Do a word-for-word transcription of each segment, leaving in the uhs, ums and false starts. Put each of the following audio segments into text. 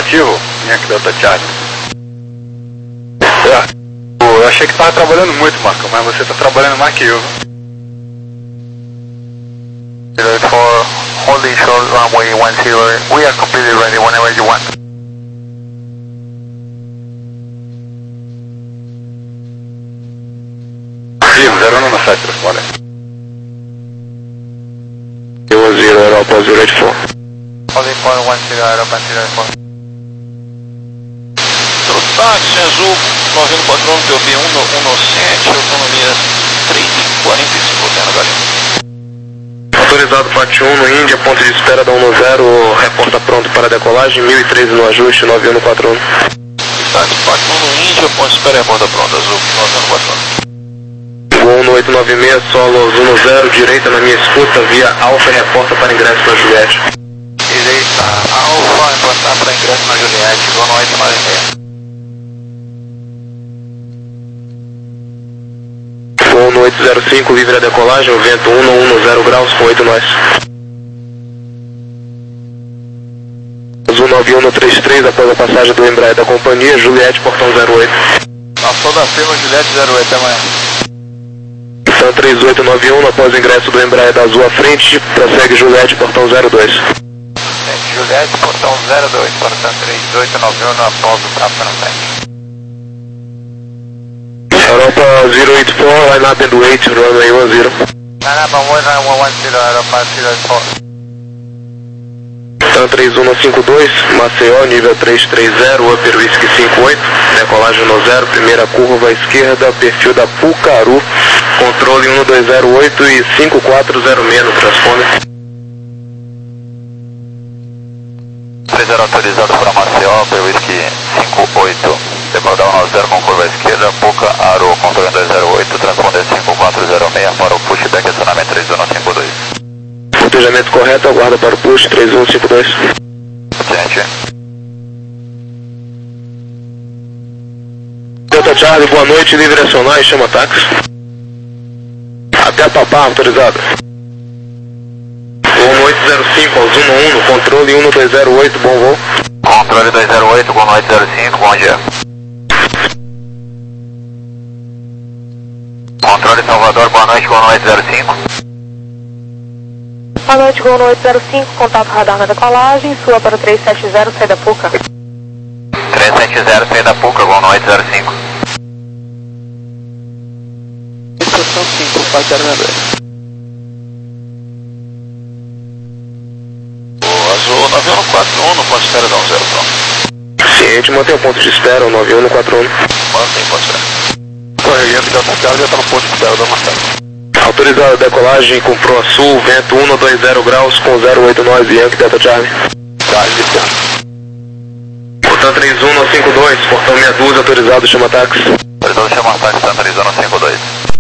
negativo, Yankee Delta Charlie. É, eu achei que tava trabalhando muito, Marco, mas você tá trabalhando mais que eu. zero eight four, holding short runway one zero, we are completely ready whenever you want. Sim, zero nove sete, olha. zero zero, Europa zero eight four. Holding for one zero, Europa zero eight four. Táxi azul, noventa e quatro P O B um um sete, autonomia três e quarenta e cinco, Oceano Galinha. Autorizado parte um no Índia, ponto de espera da um zero, reporta pronto para decolagem, mil e treze no ajuste, nove um quatro um. Táxi parte um no Índia, ponto de espera, reporta pronto, azul, nove um quatro um. Gol no oito nove seis, solo um zero, direita na minha escuta, via Alfa e reporta para ingresso na Juliette. Direita, Alfa, reportar para ingresso na Juliette, Gol no oito nove seis. Gol no oito zero cinco, livre a decolagem, o vento um no um zero graus com oito nós. Azul nove um no trinta e três, após a passagem do Embraer da companhia, Juliette, portão zero oito. Passou da firma Juliette zero oito, até amanhã. São três oito nove um, após o ingresso do Embraer da Azul à frente, prossegue Juliette, portão zero dois. Juliette, portão zero dois, portão três oito nove um, após o tráfego no frente. Europa zero eight four, line up and wait, runway one zero. Line up and wait, runway one zero, Europa zero eight four. Tan três um cinco dois, Maceió, nível três três zero, Upper Whisky cinco oito, decolagem no zero, primeira curva à esquerda, perfil da Pucaru, controle um dois zero oito e cinco quatro zero seis no transponder. três zero autorizado para Maceió, Upper Whisky cinco oito, decolagem um zero com curva à esquerda, Pucaru, controle dois zero oito, transponder cinco quatro zero seis para o pushback, acionamento três um cinco dois. Cortejamento correto, aguarda para o push três um cinco dois. Gente. Delta Charlie, boa noite, livre acionar e chama táxi. Até a Papá, autorizado. Gol no oito zero cinco, ao Zuno um, no controle um dois zero oito, bom voo. Controle dois zero oito, Gol no oito zero cinco, bom dia. Controle Salvador, boa noite, Gol no oito zero cinco. Boa noite, Gol no oito zero cinco, contato radar na decolagem, sua para o três sete zero, sai da Puca. três sete zero, sai da Puca, Gol no oito zero cinco. Estação cinco, quatro zero dois. O azul nove um quatro um, no ponto de espera da um zero, pronto. Ciente, mantém o ponto de espera, o nove um quatro um. Mantém, ponto de espera. Corrigendo que a Charlie já tá no ponto de espera da Marcelo. Autorizada a decolagem com proa sul, vento um dois zero graus com zero oito nove, Yankee Delta Charlie. Charlie de centro. Portão três um cinco dois, portão meia dúzia, autorizado, chama táxi. Autorizado, chama táxi, Santa Arizona cinco dois.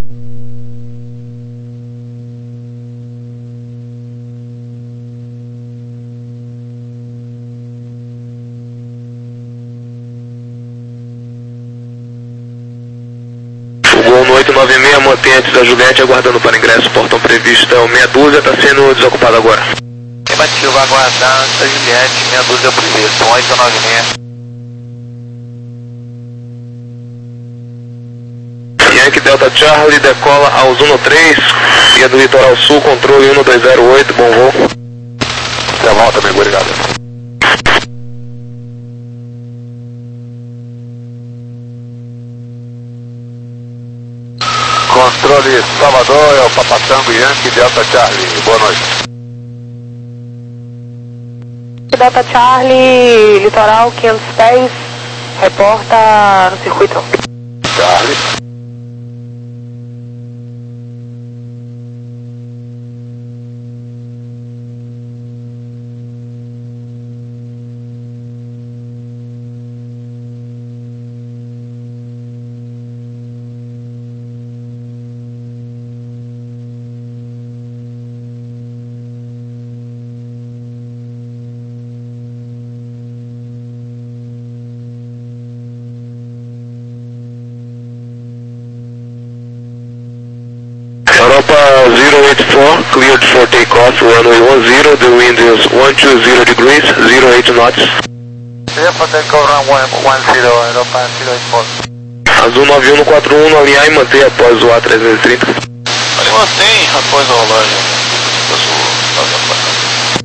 Gol no oito nove seis, mantém antes da Juliette, aguardando para ingresso, portão previsto é o meia dúzia, está sendo desocupado agora. Negativo, aguardar antes da Juliette, meia dúzia previsto, oito nove seis. Yankee Delta Charlie, decola ao Zuno três, via do litoral sul, controle um dois zero oito, bom voo. Até volta, amigo, obrigado. Controle Salvador, é o Papatango Yankee Delta Charlie, boa noite. Delta Charlie, litoral quinhentos pés, reporta no circuito. Charlie. Europa zero eight four, cleared for takeoff, runway one zero, the wind is one two zero degrees, zero eight knots. Clear for takeoff runway one zero, Europa zero eight four. Azul nove um no quatro um no alinhar e manter após o A trezentos e trinta. Ali mantém após a rolagem. Azul nove um no quatro um.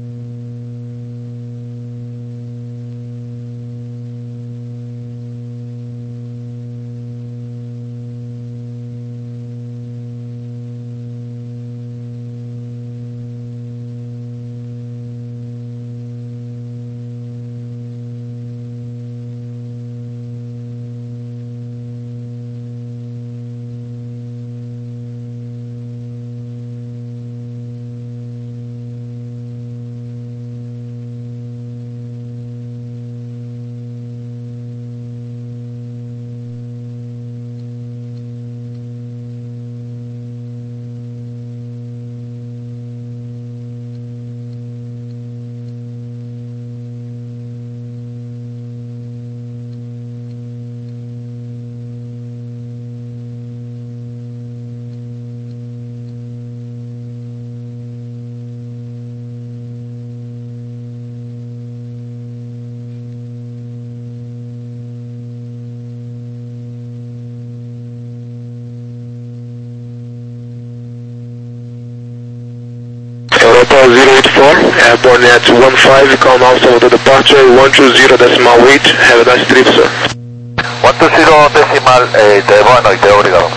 Europa zero eight four, airborne at one five, call now Salvador departure, one two zero decimal eight, have a nice trip, sir. one two zero decimal eight, boa noite, obrigado.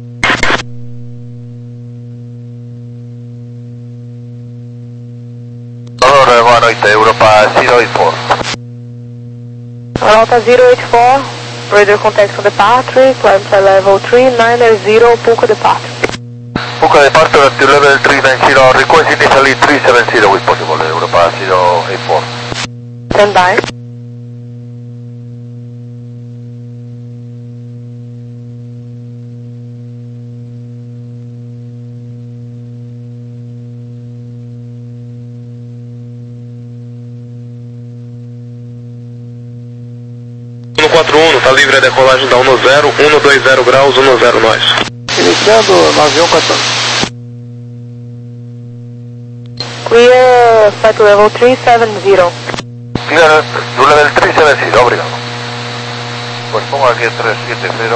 Salvador, boa noite, Europa zero eight four. Europa zero eight four, radar contact for departure, climb to level three nine zero, Puka departure. Puka departure to level three nine zero, request initially three seven zero if possible, Europa zero eight four. Stand by. um quatro um, tá livre a decolagem da um zero, um dois zero graus, um zero nós. Iniciando nove um quatro. Clear, flight to level three seven zero. Clear to level three seven zero, obrigado. Pues pongo aquí tres siete cero.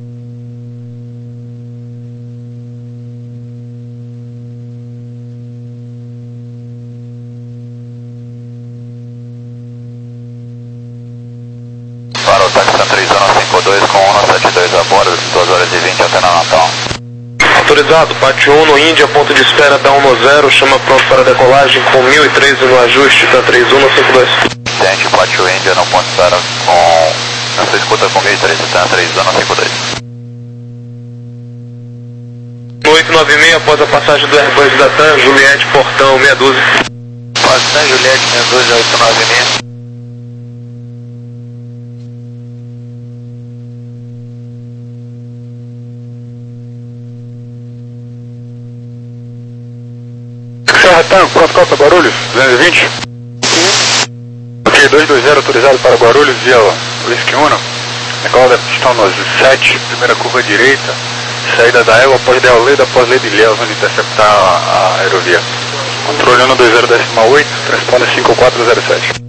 Para o táxi Arizona cinco dois com um sete dois a bordo, duas horas e vinte até na Natal. Autorizado, Pátio um no Índia, ponto de espera da um zero, chama pronto para decolagem com mil e treze no ajuste, tá três um no cinco dois. Tente, Pátio Índia, não ponto de espera com... na sua escuta com mil e treze, tá três um no cinco dois. No oito nove seis, após a passagem do Airbus da TAM, Juliette, portão meia dúzia. Passagem Juliette, meia dúzia, oito nove seis. Serratão, pronto, Copa Guarulhos, duzentos e vinte. Ok, dois dois zero autorizado para Guarulhos via Whisky Uno. Decola da pistão nos sete, primeira curva direita, saída da égua após Del Leda, após Lady Ilhéus, onde interceptar a, a aerovia. Controle um dois zero decimal oito, transponder cinco quatro zero sete.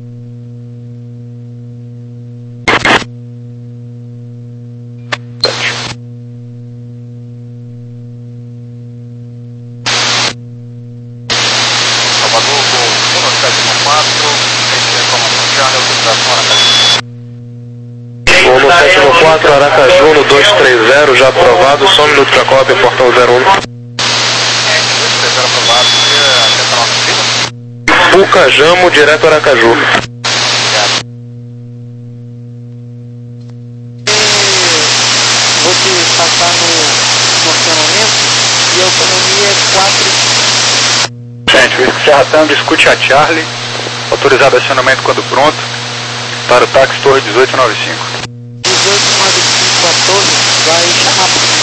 um sete quatro, Aracaju no dois três zero, já aprovado, só um minuto para a cópia, portão zero um. Puca, Jamo, direto Aracaju. Vou te passar no, no acionamento e a autonomia é quatro. Gente, o Serratão discute a Charlie, autorizado acionamento quando pronto, para o táxi Torre dezoito nove cinco. dezoito nove cinco a torre vai chamar depois.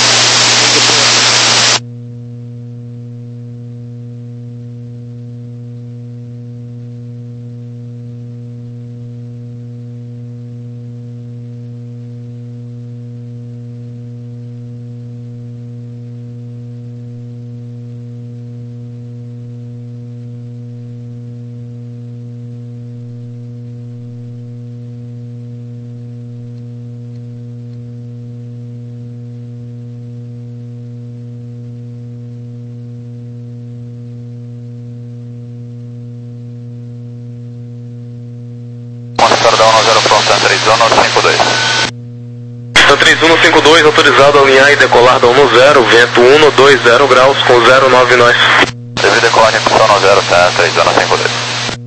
três um cinco dois. Santa três um cinco dois, autorizado a alinhar e decolar da um zero, vento um dois zero graus com zero nove nós. Devido decolar em função no zero, Santa três um cinco dois.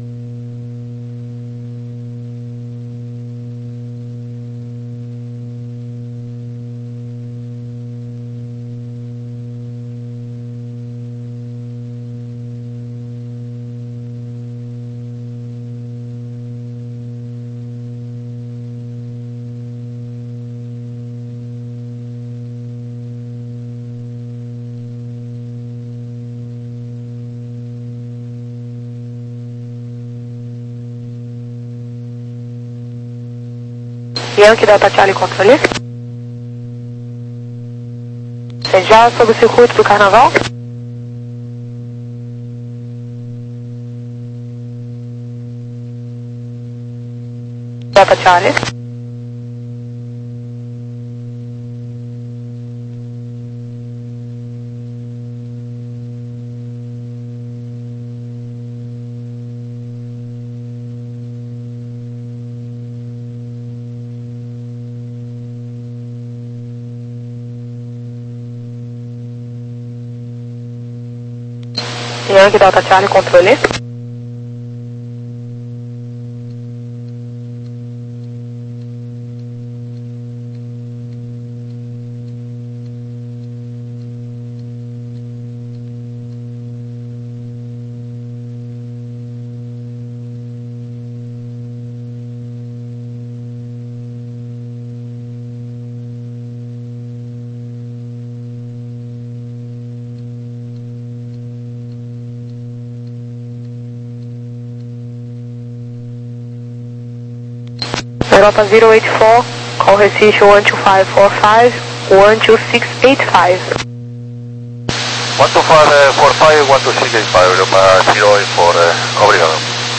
Yankee Delta Charlie controle. Você já sobre o circuito do carnaval? Delta Charlie. Yankee Delta Charlie controle. Europa zero eight four, call Recife one two five four five, one two six eight five. one two five four five, one two six eight five, Europa zero eight four, obrigado.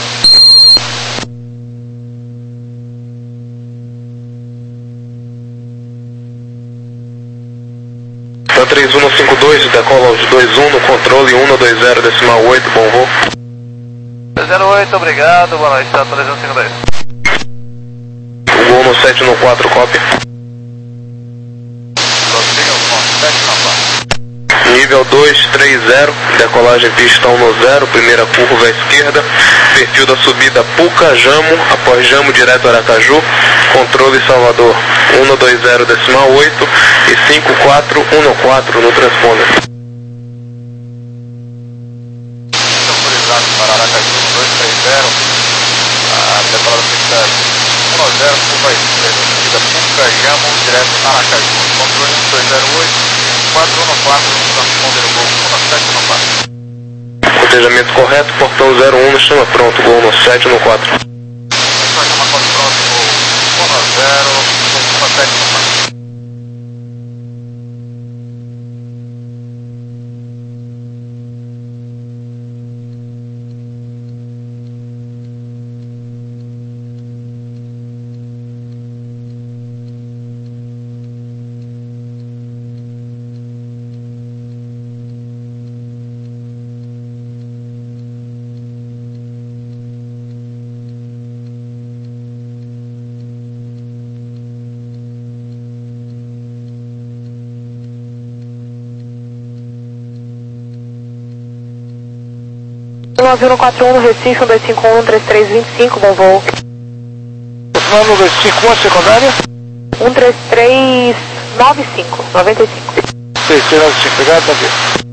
Santa três um cinco dois, decola aos dois um no controle um dois zero decimal oito, bom voo. zero oito, obrigado, boa noite, Santa três um cinco dois. Gol no sete no quatro, copy. Nível dois três zero, decolagem pistão no zero, primeira curva à esquerda, perfil da subida Puca, Jamo, após Jamo direto Aracaju, controle Salvador um dois zero decimal oito e cinco quatro um quatro no transponder. Autorizado para Aracaju dois três zero, decolagem pista um zero, curva à esquerda, subida Puca, Jamo direto Aracaju, controle um dois zero oito. quatro um quatro, transponder o gol um sete no quatro. Cotejamento correto, portão zero um, chama pronto, gol no sete no quatro. Chama pronto, gol um zero, um sete no quatro. nove um quatro um no Recife, um dois cinco um, três três dois cinco, bom voo. um dois cinco um, secundária? um três três nove cinco, noventa e cinco. três três nove cinco, obrigado, Davi.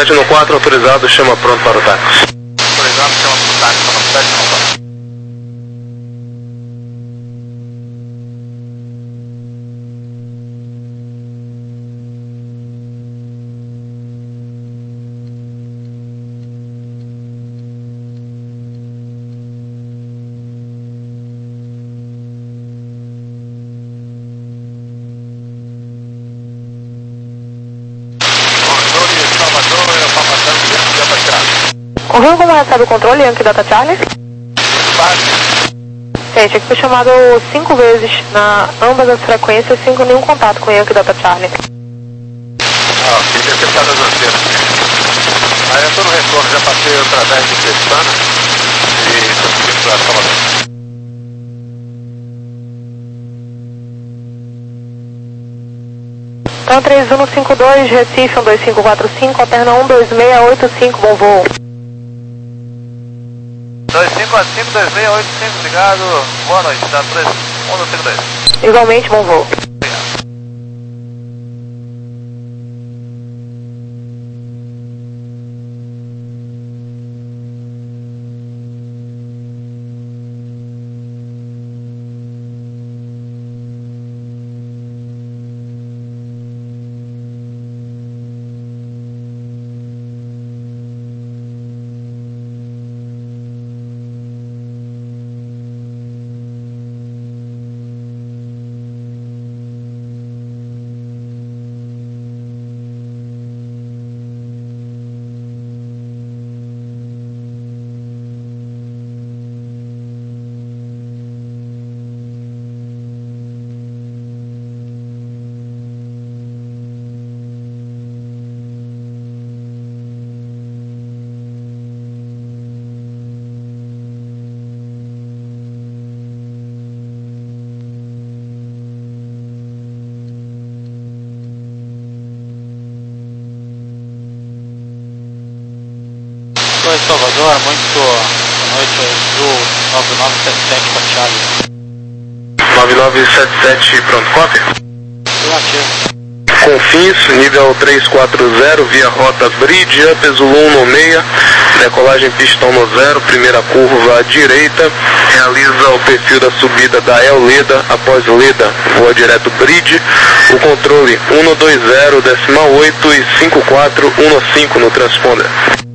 sete no quatro, autorizado, chama pronto para o táxi. Autorizado, chama para o táxi, no sete no quatro. Ouviu como recebe o controle, Yankee Delta Charlie? Gente, aqui foi chamado cinco vezes na ambas as frequências, sem nenhum contato com o Yankee Delta Charlie. Ah, ok, deve ter ficado as anteiras. Aí eu tô no retorno, já passei outra vez de Pestana e tô seguindo para Salvador. Então três um cinco dois, Recife um dois cinco quatro cinco, alterna um dois seis oito cinco, bom voo. dois cinco quatro cinco, dois seis oito cinco, obrigado, boa noite, tá? três um dois cinco dois. Igualmente, bom voo. Oi, Salvador, muito boa noite, Azul nove nove sete sete para Charlie. nove nove sete sete, pronto, cópia? Afirmativo. Confins, nível três quatro zero, via rota Bridge, up Zulu um no meia, decolagem pistão no zero, primeira curva à direita, realiza o perfil da subida da El Leda, após Leda, voa direto Bridge, o controle um no dois zero, decimal oito e cinco quatro um no cinco no transponder.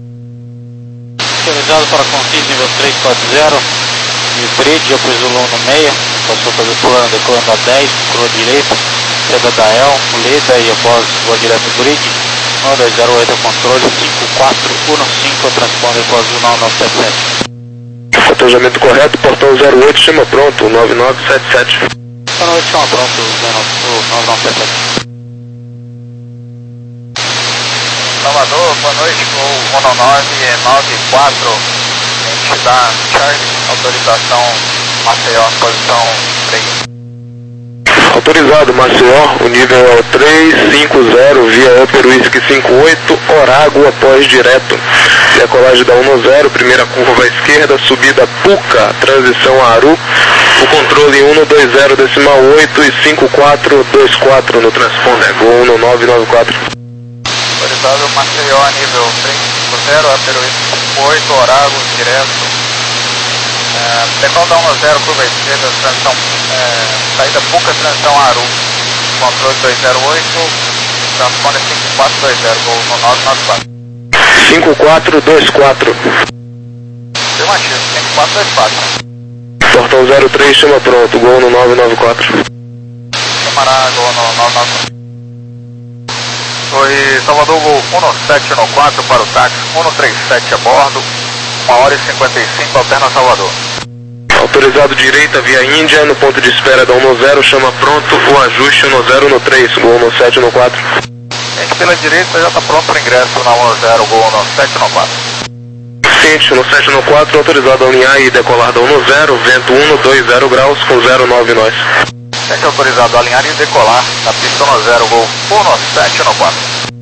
Autorizado para Confins, nível três quatro zero, e Bridge, up Zulu um no meia, passou para decolando, decolando a dez, curva direita, saída da El, Leda e após voa direto Bridge, um dois zero oito, controle cinco quatro um no cinco, transponder para Azul nove nove sete sete. Cotejamento correto, portão zero oito, chama pronto, nove nove sete sete. Boa noite, chama pronto, nove nove sete sete. Salvador, boa noite, voo um nove nove quatro, entidade Charlie, autorização Maceió, posição três. Autorizado, Maceió, o nível é o três cinco zero, via Upper Whisky cinco oito, Orago, após direto. Decolagem da um no zero, primeira curva à esquerda, subida Puca, transição Aru. O controle um no dois zero, decimal oito e cinco quatro dois quatro no transponder, Gol um no nove nove quatro. Autorizado Maceió, nível três cinco zero, Upper Whisky cinco oito, Orago, direto. É, Decol da um no zero, curva à esquerda, transição, é, saída Puca, transição Aru. Controle dois zero oito, transponder cinco quatro dois zero, Gol no nove nove quatro. cinco quatro dois quatro. Afirmativo, cinco quatro dois quatro. Portão zero três, chama pronto, Gol no nove nove quatro. Camarada, Gol no nove nove quatro. Oi, Salvador, Gol um no sete no quatro para o táxi, um no trinta e sete a bordo, uma hora e cinquenta e cinco, alterna Salvador. Autorizado direita via Índia, no ponto de espera da um no zero, chama pronto, o ajuste um no zero no três, Gol no sete no quatro. Gente pela direita já está pronto para ingresso na um no zero, Gol no sete no quatro. Ciente no sete no quatro, autorizado a alinhar e decolar da um no zero, vento um no dois zero graus com zero nove nós. Gente autorizado a alinhar e decolar na pista no zero, Gol um no sete no quatro.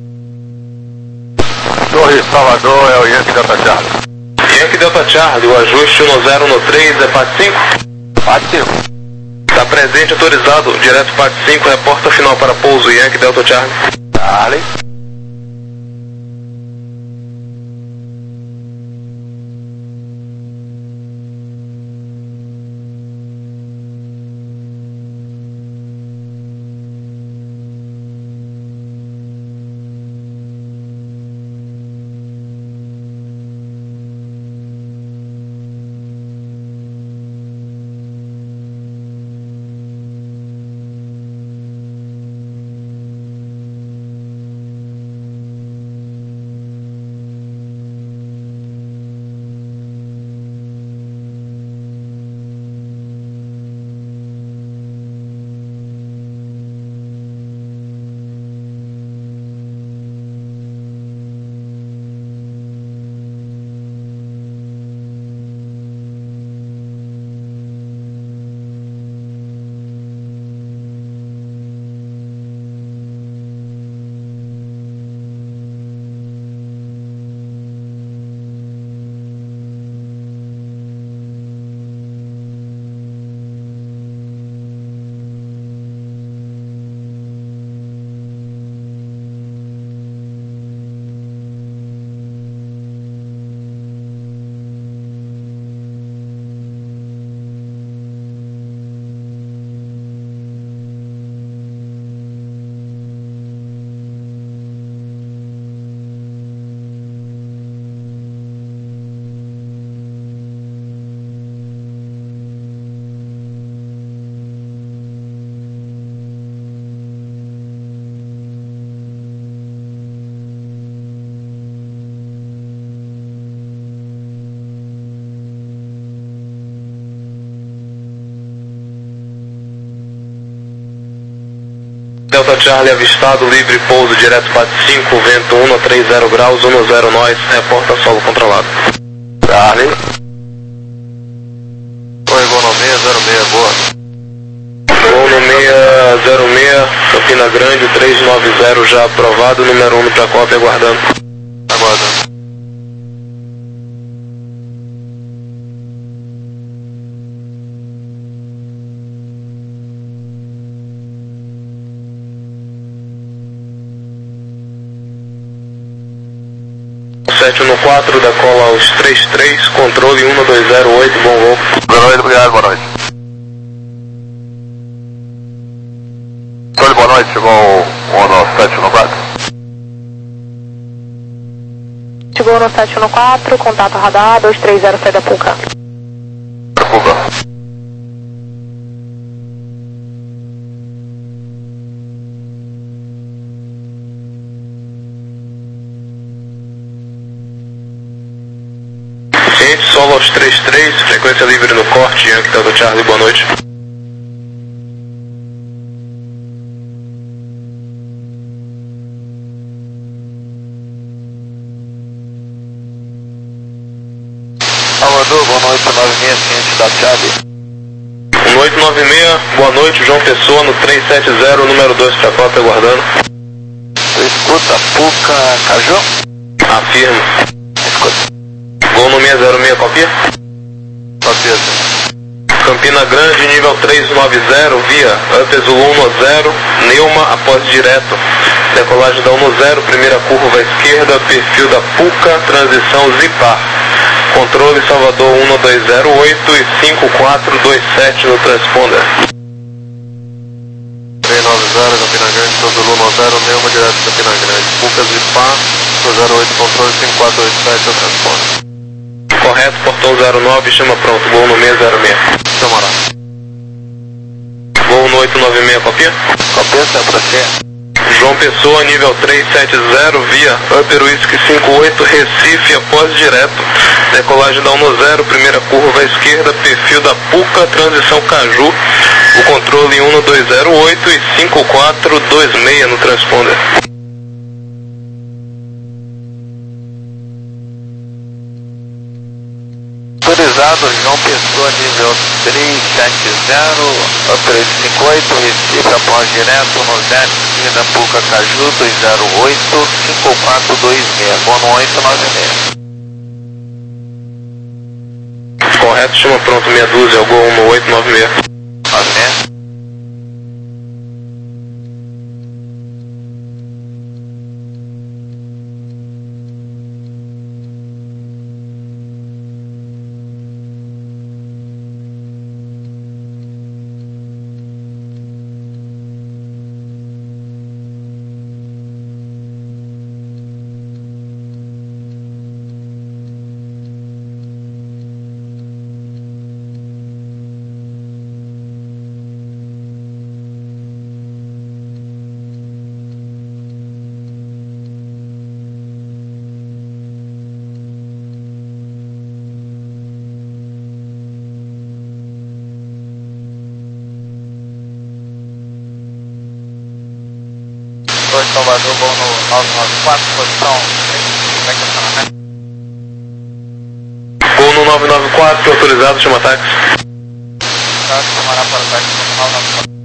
Torre Salvador, é o Yankee Delta Charlie. Yankee Delta Charlie, o ajuste um no zero no três, é P A T cinco? P A T cinco. Está presente, autorizado, direto P A T cinco, reporta. Porta final para pouso, Yankee Delta Charlie. Charlie. Delta Charlie avistado, livre pouso direto para cinco, vento um a trinta graus, um zero nós, reporta solo controlado. Charlie. Oi, Gol no seis zero seis, boa. Gol no seis zero seis, Campina Grande, três nove zero já aprovado, número um para cópia, aguardando. Aguardando. sete um quatro, decola aos trinta e três, controle um dois zero oito, bom voo. Boa noite, obrigado, boa noite. Controle, boa noite, chegou o sete um quatro. Chegou no sete um quatro, contato radar, dois três zero, sai da Puca. Puca. Ciente, solo aos trinta e três, frequência livre no corte, Yankee Delta Charlie, boa noite. Salvador, boa noite, nove seis, ciente da Charlie. um oito nove seis, boa noite, João Pessoa no três sete zero, número dois para cópia, aguardando. Escuta, Puca, Caju? Afirmo. Escuta. Gol no seis zero seis, copia. Copia. Campina Grande, nível três nove zero, via Upper Zulu um zero, Neuma após direto. Decolagem da um zero, primeira curva à esquerda, perfil da Puca, transição Zipar. Controle Salvador um dois zero oito e cinco quatro dois sete no transponder. três nove zero, Campina Grande, Zulu um zero, Neuma direto Campina Grande. Puca Zipar, zero oito, controle cinco quatro dois sete no transponder. Correto, portão zero nove, chama pronto, gol no seis zero seis. Chama lá. Gol no oito nove seis, copia. Copia, sempre assim. João Pessoa, nível três sete zero, via Upper Whisky cinco oito, Recife, após direto. Decolagem da um zero, primeira curva à esquerda, perfil da Puca, transição Caju. O controle um dois zero oito e cinco quatro dois seis no transponder. Autorizado, João Pessoa, nível três sete zero, Upper cinco oito, Recife, após direto, no zero, esquerda, Puca, Caju, dois zero oito, cinco quatro dois seis, gol no oito nove seis. Correto, chama pronto, meia dúzia, o gol no oito nove seis. nove seis. Salvador, vão no nove nove quatro, posição Gol no nove nove quatro, autorizado, chama táxi. tá, chamará para o táxi no nove nove quatro.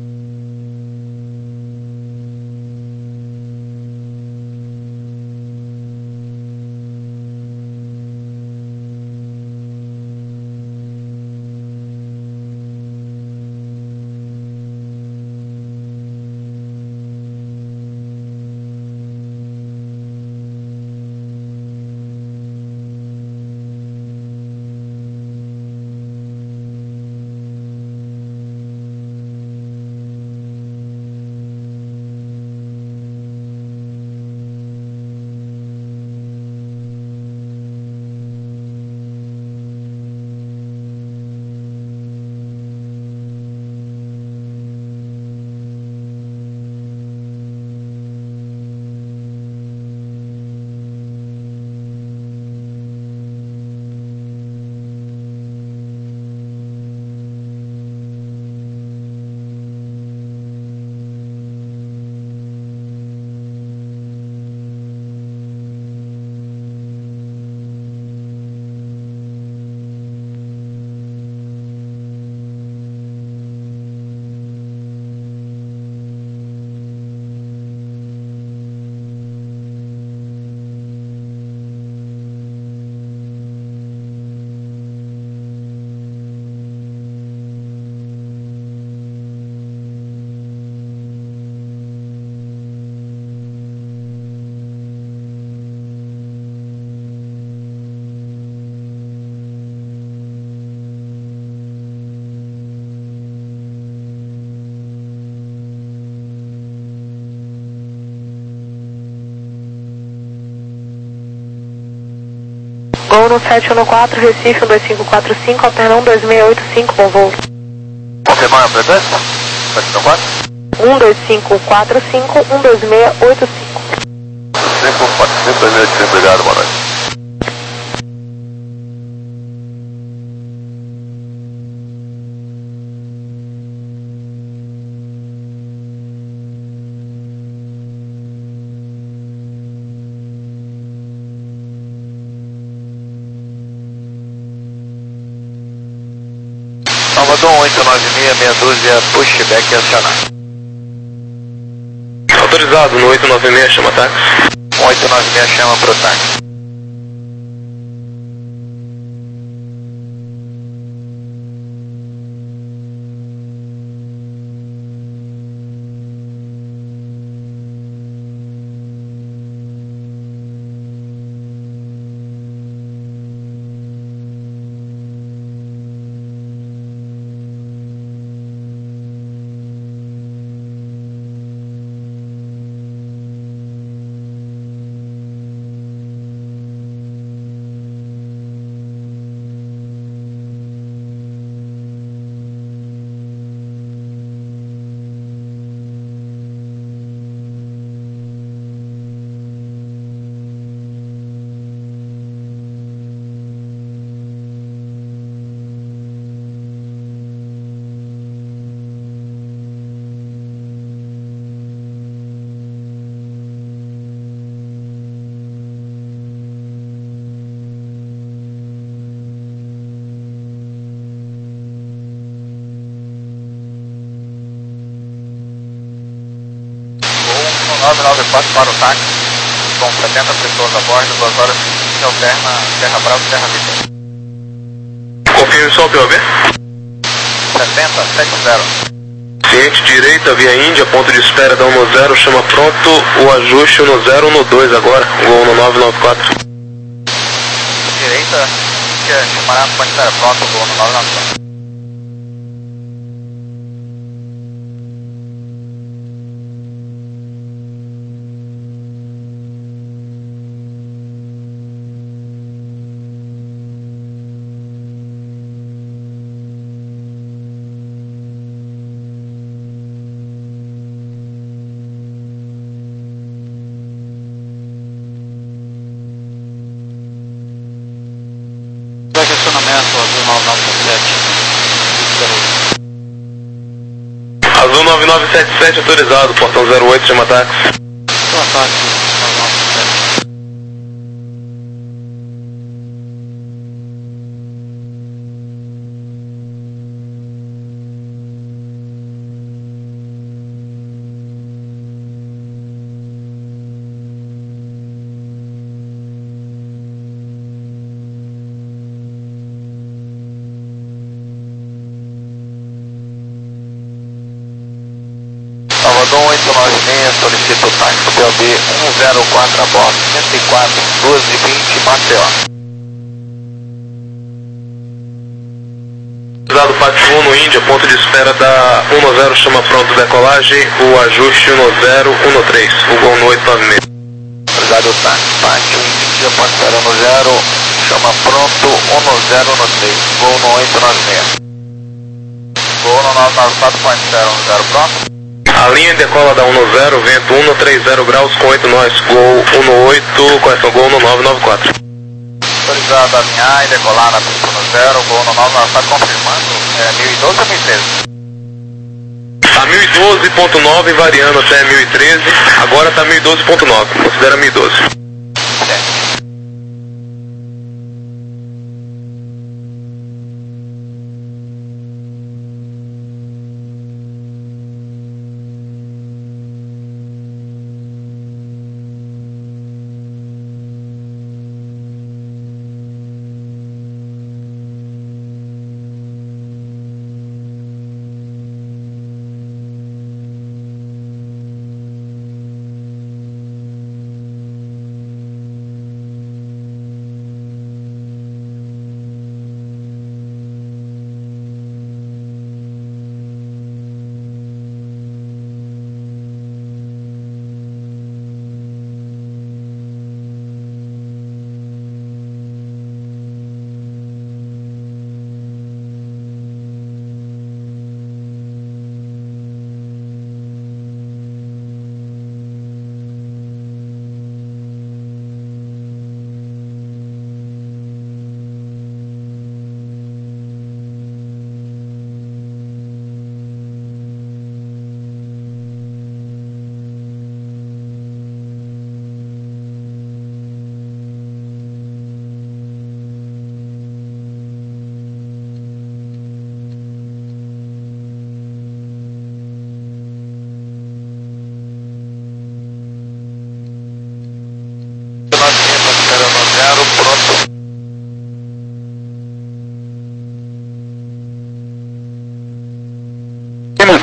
Gol no sete um quatro, Recife um dois cinco quatro cinco, alterna um dois seis oito cinco, bom voo. Confirmar a presença? sete um quatro? um dois cinco quatro cinco, um dois seis oito cinco. cinco quatro cinco, dois seis oito cinco, obrigado, boa noite. Salvador oito nove seis, meia dúzia, pushback acionar. Autorizado no oito nove seis, chama táxi. oito nove seis chama pro táxi. nove nove quatro para o táxi, com setenta pessoas a bordo, duas horas e alterna Terra Brava e Terra Vista. Confirme só o P O B. setenta, setenta. Ciente direita, via Índia, ponto de espera da um zero, chama pronto o ajuste um zero um dois agora, gol no nove nove quatro. Direita, que é chamará para estar pronto, gol no nove nove quatro. Estacionamento azul nove nove sete sete. Azul nove nove sete sete autorizado, portão zero oito, chama táxi. Então, táxi nove nove sete. Salvador oito nove seis, solicita o táxi P O B um zero quatro a bordo, cento e quatro, duas e vinte, Maceió. Dado Pátio um no Índia, ponto de espera da um zero, chama pronto decolagem, o ajuste um zero um três, o gol no oito nove seis. Obrigado, o táxi Pátio Índia, ponto espera um zero, chama pronto um zero um três, gol no oito nove seis. Gol no nove nove quatro, ponto espera um zero, pronto. A linha decola da um zero, vento um trinta graus com oito nós, gol um oito, correção gol no nove nove quatro. Autorizado a alinhar e decolar na pista um zero, gol no nove nove quatro, confirmando, é mil e doze ou mil e treze? Tá mil e doze ponto nove, variando até mil e treze, agora tá mil e doze ponto nove, considera mil e doze.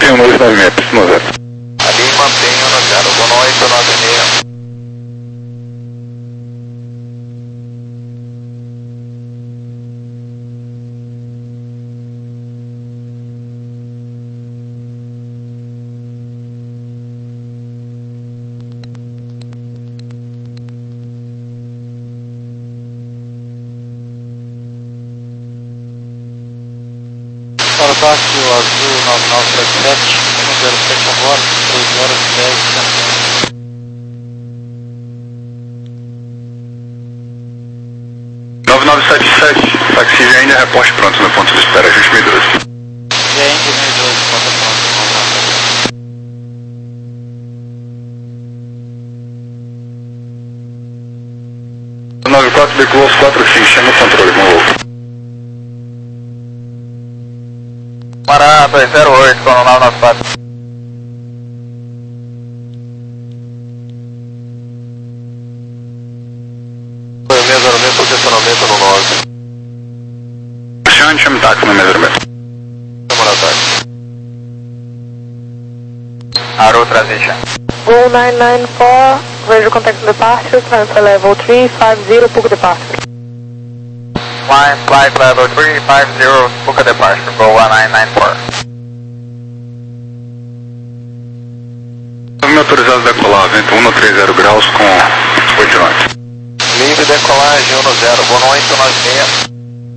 Mantenho no oito nove seis, pista no zero. Ali mantenho no zero, vou no oito nove seis. Para baixo, azul nove nove sete sete, um zero sete agora, três horas e dez minutos. nove nove sete sete, táxi G N, reporte pronto no ponto de espera, ajuste mil e doze. G N de mil e doze, ponta pronta. nove quatro, veículo quatro X, chama o controle, com o Para dois zero oito, com nove nove quatro. Foi seis zero seis, posicionamento no nove. Chame, chame táxi no seis zero seis. Chama na táxi. Aru transition. Go nine nine four, visual contact departure, transfer level three five zero, Puka departure. Flying flight level three five zero, Puka departure, go one nine nine four. Nome autorizado a decolar, vento um trinta graus com oito knots. Livre decolagem um zero, vou no oito nove seis.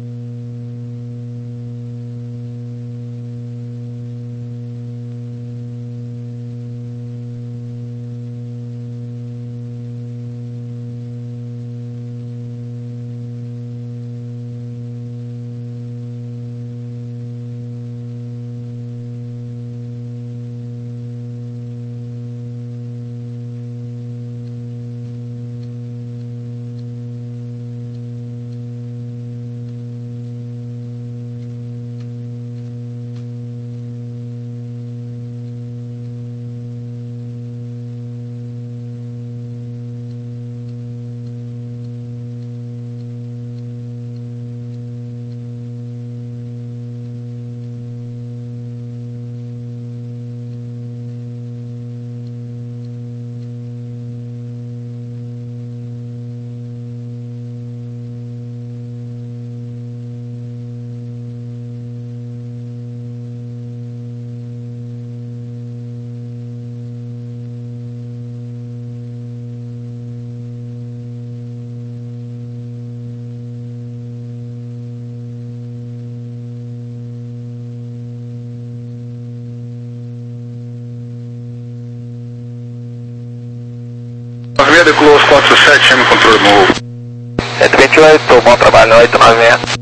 nove seis, decolou os quatro sete, chame o controle do morro. cento e vinte e oito, bom trabalho, oito nove seis.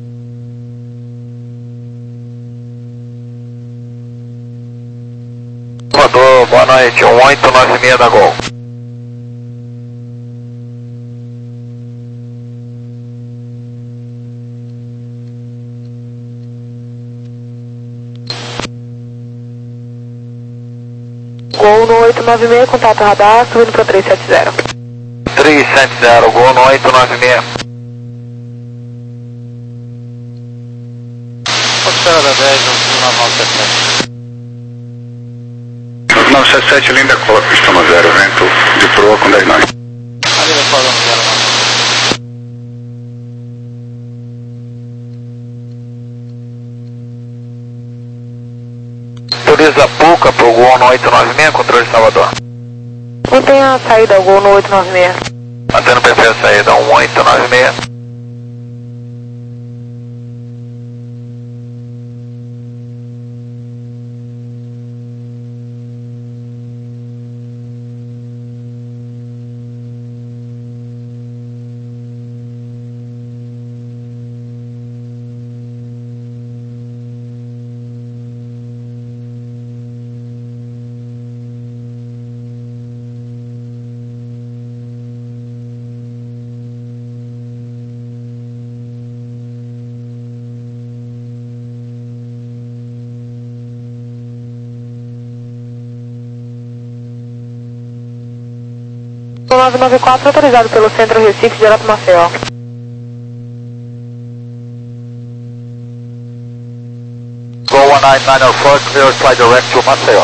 Salvador, boa noite, um oito nove seis da Gol. Gol no oito nove seis, contato radar, subindo para três sete zero. três sete zero, Gol no oito nove seis. Espera da dez, azul nove nove sete sete. nove nove sete sete, linda cola, pista no zero, vento de proa com dez nove. Ali vai falar no zero nove. Autoriza Puka pro Gol no oito nove seis, controle de Salvador. Mantenha a saída, Gol no oito nove seis. Mantendo P P a saída, um oito nove seis. nove nove quatro, autorizado pelo Centro Recife, direto Maceió. Gol zero nine nine zero four, clear fly direct to Maceió.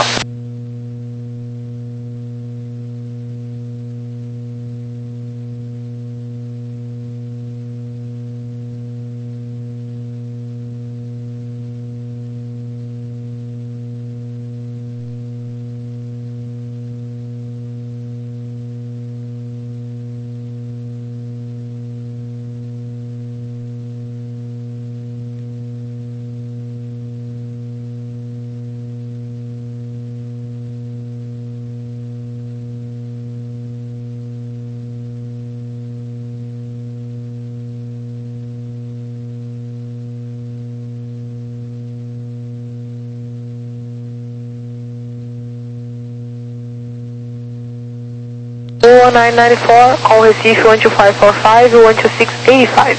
one nine nine four, call Recife one two five four five, one two six eight five.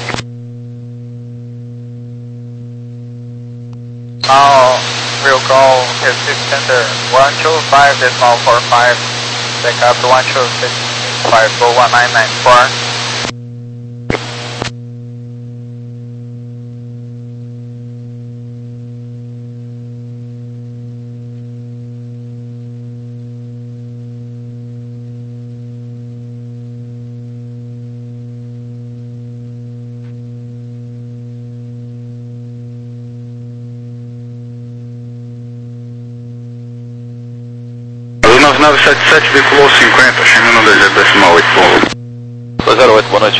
Now, we'll call Recife Center one two five decimal four five, take up one two six five four one nine nine four. nove nove sete sete, veiculou cinquenta, chegando no dois zero decimal oito. dois zero oito, boa noite.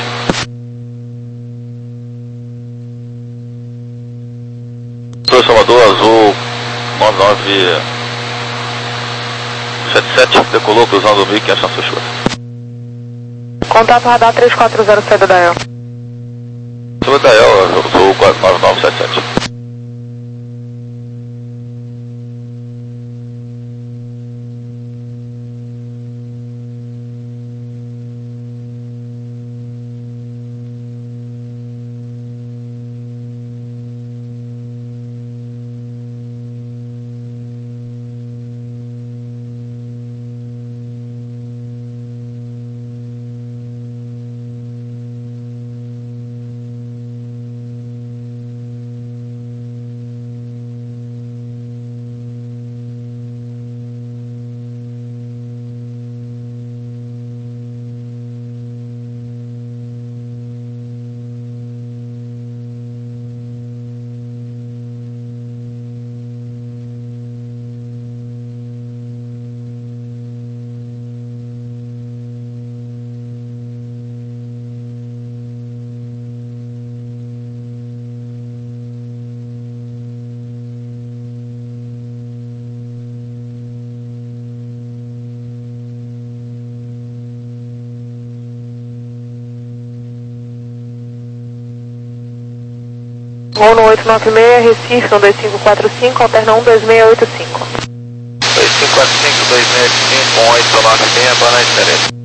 Sou Salvador, Azul nove nove sete sete, decolou cruzando mil e quinhentos na sua chuva. Contato radar três quatro zero, saída da E L. Saída da E L, Azul nove nove sete sete. Ono oito nove seis, Recife um dois cinco quatro cinco, alterna um dois seis oito cinco. dois cinco quatro cinco, dois seis oito cinco, um oito nove seis, boa noite, Tereza.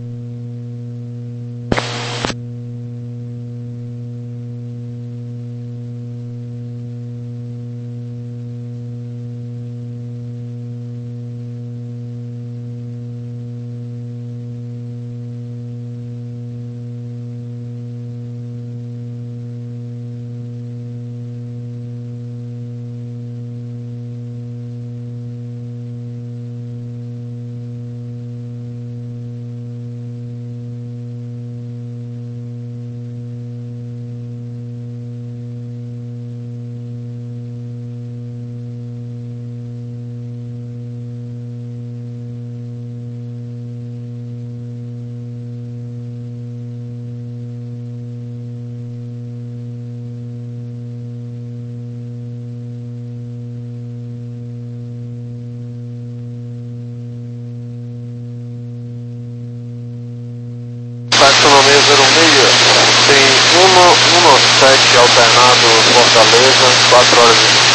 Bartolomeu zero seis, tem um sete alternado Fortaleza, quatro horas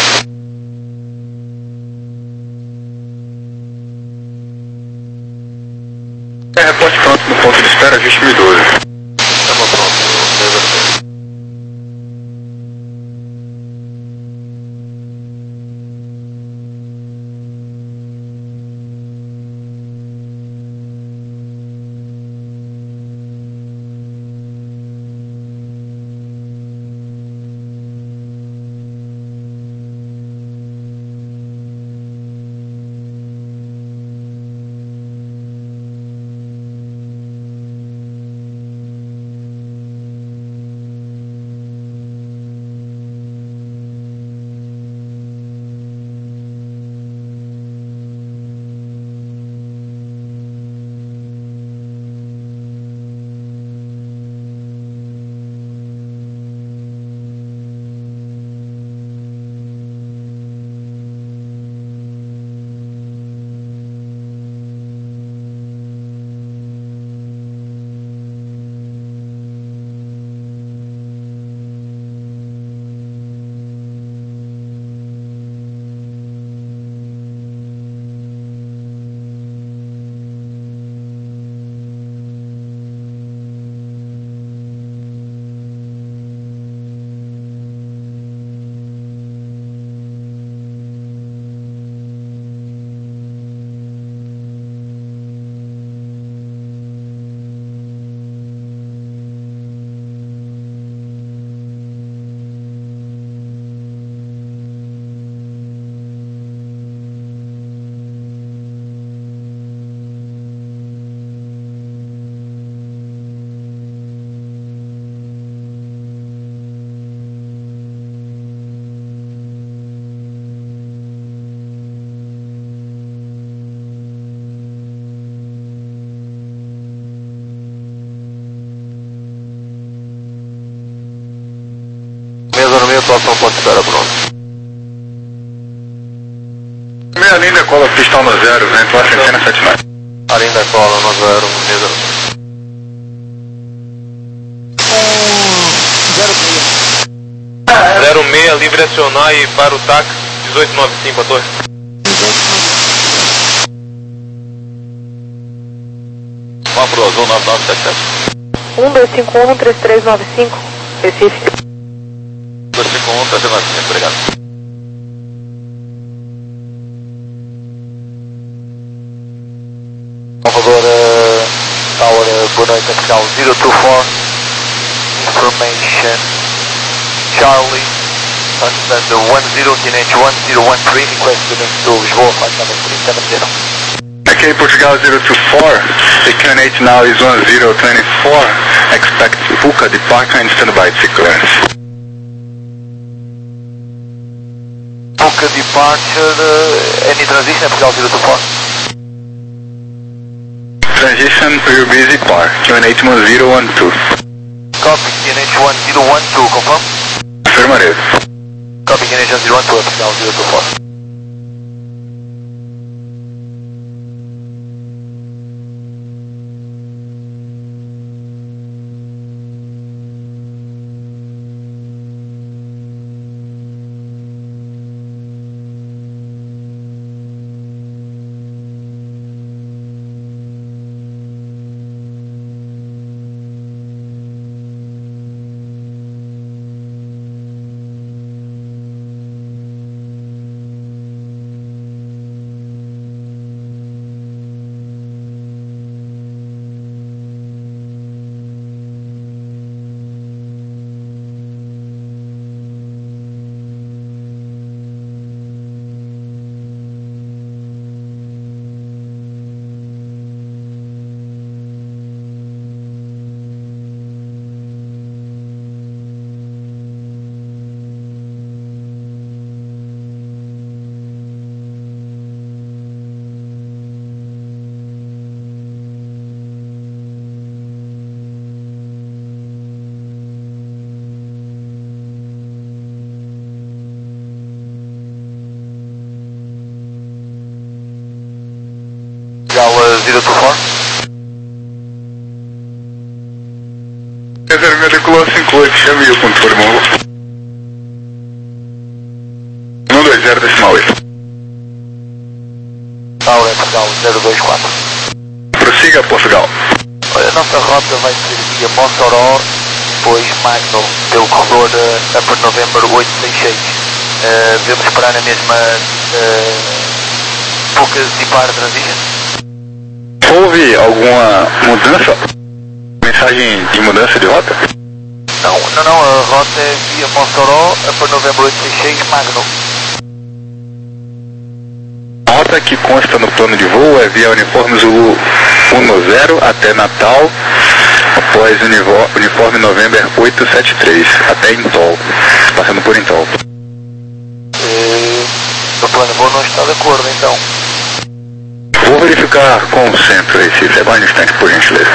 e É, reporte pronto no ponto de espera, vinte mil e doze. estamos prontos, César. considera Bruno. Meia linda cola pistão no zero, vento a centena sete nove. Ainda cola no zero, medida. zero seis, livre acionar e para o táxi dezoito noventa e cinco, a torre. Vamos pro azul nove nove sete sete. um dois cinco um três três nove cinco, Recife. dois cinco um três três nove cinco, obrigado. Salvador Tower, boa noite, Portugal zero two four, information Charlie, understand one zero, T N H one zero one three, request student to Lisboa, flight number three seven zero. Okay, Portugal zero two four, the Q N H now is one zero two four, expect Puka departure and standby clearance. Puka departure, uh, any transition, Portugal zero two four? Transition will be depart, Q N H one zero one two. Copy, T N H one zero one two, confirm? Affirmative. Copy, T N H one zero one two, Portugal zero two four. zero two four. zero seis decolou cinco oito, chame o controle móvel. um dois zero decimal oito. Tower, Portugal zero dois quatro. Prossiga, Portugal. Olha, a nossa rota vai ser via Mossoró, depois Magno, pelo corredor uh, Upper November oito seis seis. Uh, devemos esperar na mesma uh, Puka Depart Transition? Houve alguma mudança? Mensagem de mudança de rota? Não, não, não, a rota é via Mossoró, Upper November oito seis seis, Magno. A rota que consta no plano de voo é via uniforme Zulu um zero até Natal, após uniforme November oito sete três, até Intol, passando por Intol. Uh, no plano de voo não está de acordo, então. Vou verificar com o centro, Recife. Aguarde um instante, por gentileza.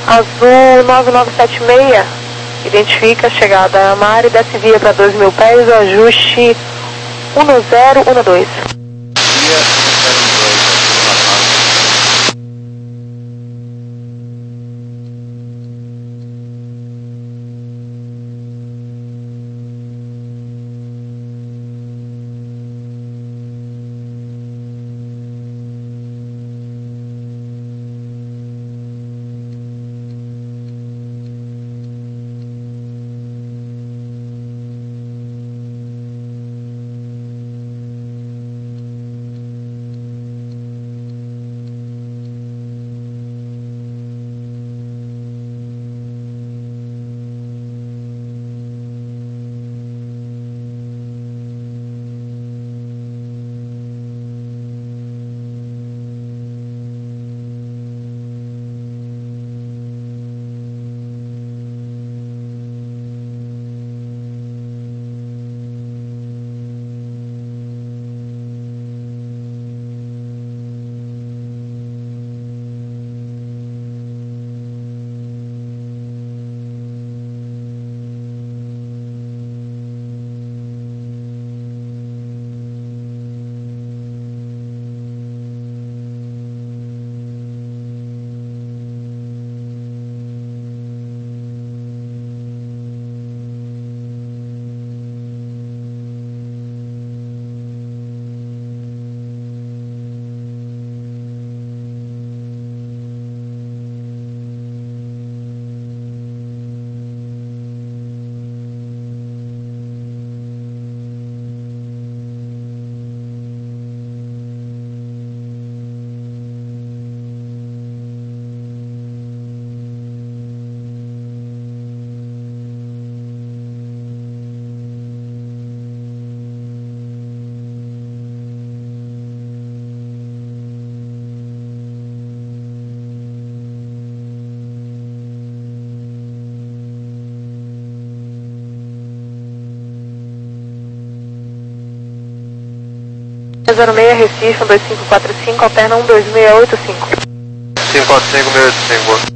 Azul nove nove sete seis, identifica a chegada a mar e desce via para dois mil pés, o ajuste um zero um dois. zero seis Recife, um dois cinco quatro cinco, alterna um dois seis oito cinco. cinco quatro cinco, seis oito cinco.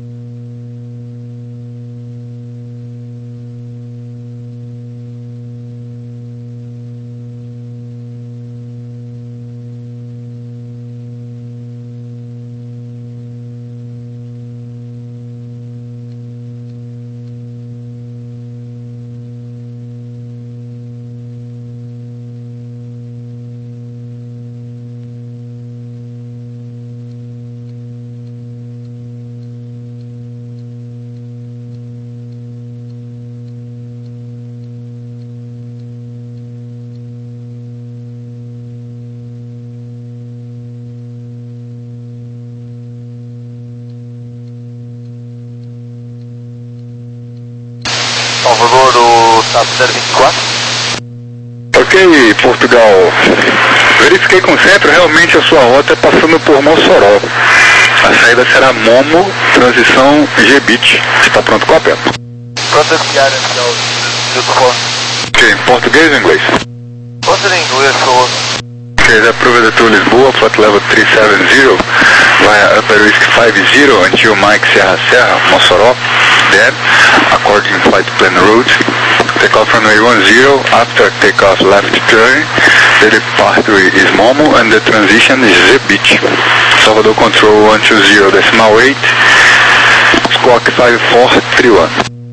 Salvador, o T A P zero vinte e quatro. Ok, Portugal. Verifiquei com o centro, realmente a sua rota é passando por Mossoró. A saída será Momo, transição G-Bit. Está pronto, cópia? Pronto, enviar então, zero quatro. Ok, em português ou inglês? Pode ser em inglês, por favor. Ok, the approved to Lisboa, flight level three seven zero, via Upper Whiskey five zero until Mike Serra Serra, Mossoró. Then, according to flight plan route, take off runway one zero, after takeoff left turn, the departure is Momo and the transition is Z-Beach. Salvador Control one two zero decimal eight, squawk five four three one.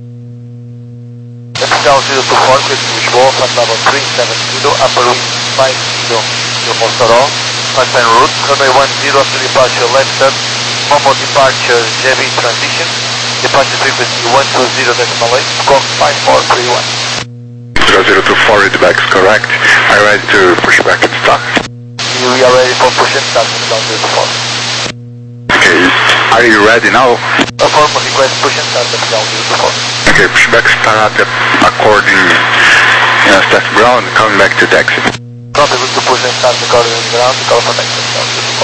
Capital zero two four, Lisboa, flight level three seven zero, Upper Whiskey five zero, Mossoró, flight plan route, runway one zero, after departure left turn, Momo departure J B transition, departure frequency one two zero decimal eight, squawk five four three one. zero two four, read back is correct. Are you ready to push back and start? We are ready for push and start, Capital zero two four. Okay, are you ready now? Affirm request push and start, Capital zero two four. Okay, push back start according you know, staff ground, coming back to taxi. Copy, good to push and start, according to ground, call for taxi, Capital zero two four.